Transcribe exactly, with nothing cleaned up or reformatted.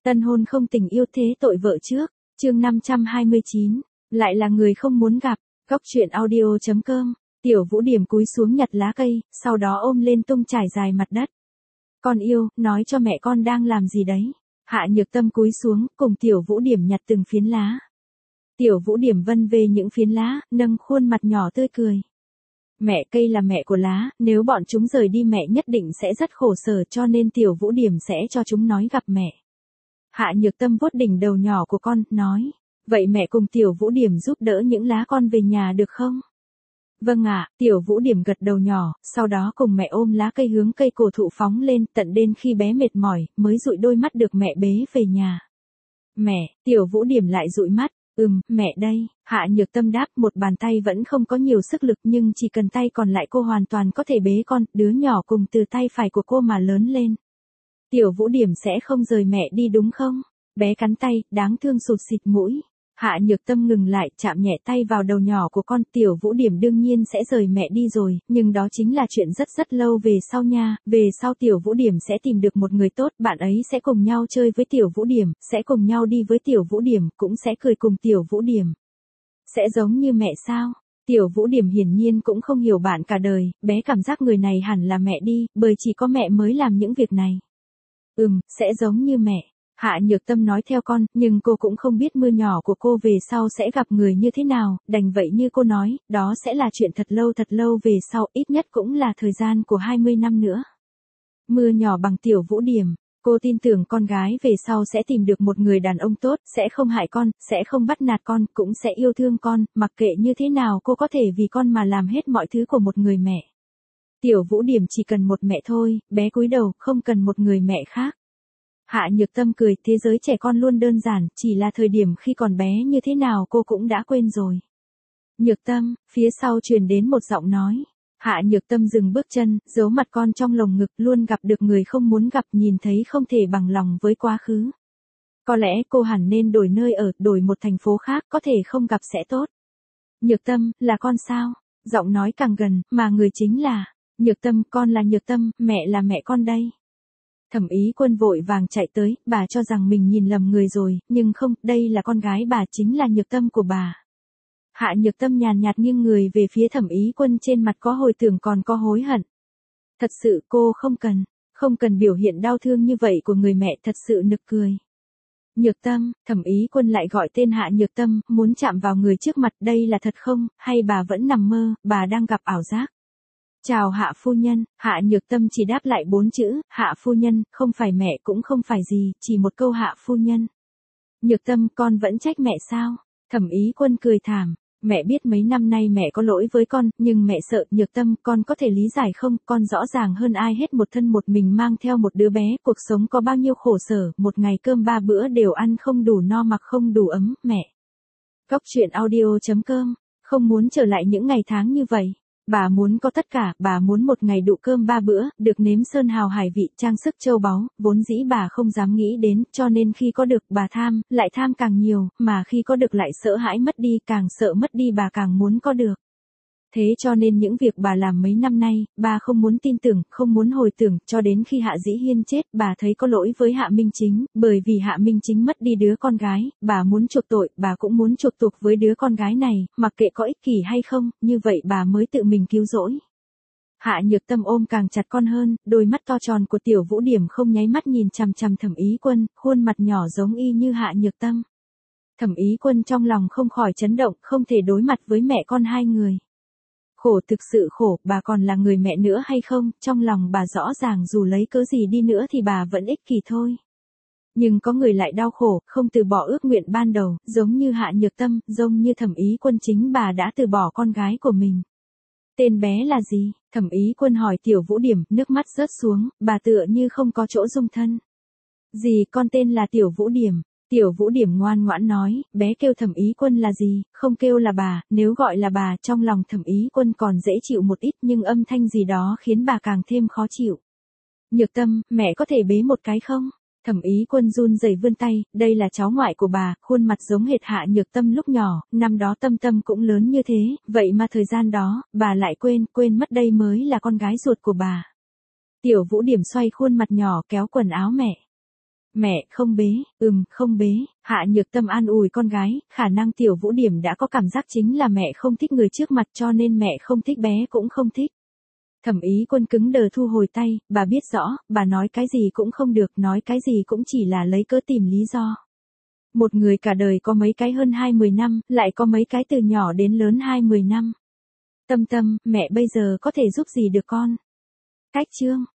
Tân hôn không tình yêu thế tội vợ trước, chương năm trăm hai mươi chín, lại là người không muốn gặp, góc truyện audio chấm com, Tiểu Vũ Điểm cúi xuống nhặt lá cây, sau đó ôm lên tung trải dài mặt đất. Con yêu, nói cho mẹ con đang làm gì đấy. Hạ Nhược Tâm cúi xuống, cùng Tiểu Vũ Điểm nhặt từng phiến lá. Tiểu Vũ Điểm vân về những phiến lá, nâng khuôn mặt nhỏ tươi cười. Mẹ, cây là mẹ của lá, nếu bọn chúng rời đi mẹ nhất định sẽ rất khổ sở, cho nên Tiểu Vũ Điểm sẽ cho chúng nói gặp mẹ. Hạ Nhược Tâm vuốt đỉnh đầu nhỏ của con, nói, vậy mẹ cùng Tiểu Vũ Điểm giúp đỡ những lá con về nhà được không? Vâng ạ, Tiểu Vũ Điểm gật đầu nhỏ, sau đó cùng mẹ ôm lá cây hướng cây cổ thụ phóng lên, tận đến khi bé mệt mỏi, mới dụi đôi mắt được mẹ bế về nhà. Mẹ, Tiểu Vũ Điểm lại dụi mắt, ừm, mẹ đây, Hạ Nhược Tâm đáp, một bàn tay vẫn không có nhiều sức lực nhưng chỉ cần tay còn lại cô hoàn toàn có thể bế con, đứa nhỏ cùng từ tay phải của cô mà lớn lên. Tiểu Vũ Điểm sẽ không rời mẹ đi đúng không? Bé cắn tay, đáng thương sụt xịt mũi. Hạ Nhược Tâm ngừng lại, chạm nhẹ tay vào đầu nhỏ của con. Tiểu Vũ Điểm đương nhiên sẽ rời mẹ đi rồi, nhưng đó chính là chuyện rất rất lâu về sau nha. Về sau Tiểu Vũ Điểm sẽ tìm được một người tốt, bạn ấy sẽ cùng nhau chơi với Tiểu Vũ Điểm, sẽ cùng nhau đi với Tiểu Vũ Điểm, cũng sẽ cười cùng Tiểu Vũ Điểm. Sẽ giống như mẹ sao? Tiểu Vũ Điểm hiển nhiên cũng không hiểu bạn cả đời, bé cảm giác người này hẳn là mẹ đi, bởi chỉ có mẹ mới làm những việc này. Ừm, sẽ giống như mẹ. Hạ Nhược Tâm nói theo con, nhưng cô cũng không biết mưa nhỏ của cô về sau sẽ gặp người như thế nào, đành vậy như cô nói, đó sẽ là chuyện thật lâu thật lâu về sau, ít nhất cũng là thời gian của hai mươi năm nữa. Mưa nhỏ bằng Tiểu Vũ Điểm, cô tin tưởng con gái về sau sẽ tìm được một người đàn ông tốt, sẽ không hại con, sẽ không bắt nạt con, cũng sẽ yêu thương con, mặc kệ như thế nào cô có thể vì con mà làm hết mọi thứ của một người mẹ. Tiểu Vũ Điểm chỉ cần một mẹ thôi, bé cúi đầu, không cần một người mẹ khác. Hạ Nhược Tâm cười, thế giới trẻ con luôn đơn giản, chỉ là thời điểm khi còn bé như thế nào cô cũng đã quên rồi. Nhược Tâm, phía sau truyền đến một giọng nói. Hạ Nhược Tâm dừng bước chân, giấu mặt con trong lồng ngực, luôn gặp được người không muốn gặp, nhìn thấy không thể bằng lòng với quá khứ. Có lẽ cô hẳn nên đổi nơi ở, đổi một thành phố khác, có thể không gặp sẽ tốt. Nhược Tâm, là con sao? Giọng nói càng gần, mà người chính là Nhược Tâm, con là Nhược Tâm, mẹ là mẹ con đây. Thẩm Ý Quân vội vàng chạy tới, bà cho rằng mình nhìn lầm người rồi, nhưng không, đây là con gái bà, chính là Nhược Tâm của bà. Hạ Nhược Tâm nhàn nhạt nghiêng người về phía Thẩm Ý Quân, trên mặt có hồi tưởng còn có hối hận. Thật sự cô không cần, không cần biểu hiện đau thương như vậy của người mẹ, thật sự nực cười. Nhược Tâm, Thẩm Ý Quân lại gọi tên Hạ Nhược Tâm, muốn chạm vào người trước mặt, đây là thật không, hay bà vẫn nằm mơ, bà đang gặp ảo giác? Chào Hạ phu nhân, Hạ Nhược Tâm chỉ đáp lại bốn chữ, Hạ phu nhân, không phải mẹ cũng không phải gì, chỉ một câu Hạ phu nhân. Nhược Tâm, con vẫn trách mẹ sao? Thẩm Ý Quân cười thảm, mẹ biết mấy năm nay mẹ có lỗi với con, nhưng mẹ sợ. Nhược Tâm, con có thể lý giải không, con rõ ràng hơn ai hết một thân một mình mang theo một đứa bé, cuộc sống có bao nhiêu khổ sở, một ngày cơm ba bữa đều ăn không đủ no mặc không đủ ấm, mẹ. Góc truyện audio chấm com, không muốn trở lại những ngày tháng như vậy. Bà muốn có tất cả, bà muốn một ngày đủ cơm ba bữa, được nếm sơn hào hải vị, trang sức châu báu, vốn dĩ bà không dám nghĩ đến, cho nên khi có được bà tham, lại tham càng nhiều, mà khi có được lại sợ hãi mất đi, càng sợ mất đi bà càng muốn có được. Thế cho nên những việc bà làm mấy năm nay, bà không muốn tin tưởng, không muốn hồi tưởng, cho đến khi Hạ Dĩ Hiên chết, bà thấy có lỗi với Hạ Minh Chính, bởi vì Hạ Minh Chính mất đi đứa con gái, bà muốn chuộc tội, bà cũng muốn chuộc tục với đứa con gái này, mặc kệ có ích kỷ hay không, như vậy bà mới tự mình cứu rỗi. Hạ Nhược Tâm ôm càng chặt con hơn, đôi mắt to tròn của Tiểu Vũ Điểm không nháy mắt nhìn chằm chằm Thẩm Ý Quân, khuôn mặt nhỏ giống y như Hạ Nhược Tâm. Thẩm Ý Quân trong lòng không khỏi chấn động, không thể đối mặt với mẹ con hai người. Khổ, thực sự khổ, bà còn là người mẹ nữa hay không, trong lòng bà rõ ràng dù lấy cớ gì đi nữa thì bà vẫn ích kỷ thôi. Nhưng có người lại đau khổ, không từ bỏ ước nguyện ban đầu, giống như Hạ Nhược Tâm, giống như Thẩm Ý Quân, chính bà đã từ bỏ con gái của mình. Tên bé là gì? Thẩm Ý Quân hỏi Tiểu Vũ Điểm, nước mắt rớt xuống, bà tựa như không có chỗ dung thân. Gì, con tên là Tiểu Vũ Điểm. Tiểu Vũ Điểm ngoan ngoãn nói, bé kêu Thẩm Ý Quân là gì, không kêu là bà, nếu gọi là bà, trong lòng Thẩm Ý Quân còn dễ chịu một ít, nhưng âm thanh gì đó khiến bà càng thêm khó chịu. Nhược Tâm, mẹ có thể bế một cái không? Thẩm Ý Quân run rẩy vươn tay, đây là cháu ngoại của bà, khuôn mặt giống hệt Hạ Nhược Tâm lúc nhỏ, năm đó Tâm Tâm cũng lớn như thế, vậy mà thời gian đó, bà lại quên, quên mất đây mới là con gái ruột của bà. Tiểu Vũ Điểm xoay khuôn mặt nhỏ kéo quần áo mẹ. Mẹ, không bế, ừm, không bế, Hạ Nhược Tâm an ủi con gái, khả năng Tiểu Vũ Điểm đã có cảm giác chính là mẹ không thích người trước mặt cho nên mẹ không thích bé cũng không thích. Thẩm Ý Quân cứng đờ thu hồi tay, bà biết rõ, bà nói cái gì cũng không được, nói cái gì cũng chỉ là lấy cớ tìm lý do. Một người cả đời có mấy cái hơn hai mươi năm, lại có mấy cái từ nhỏ đến lớn hai mươi năm. Tâm Tâm, mẹ bây giờ có thể giúp gì được con? Cách Trương,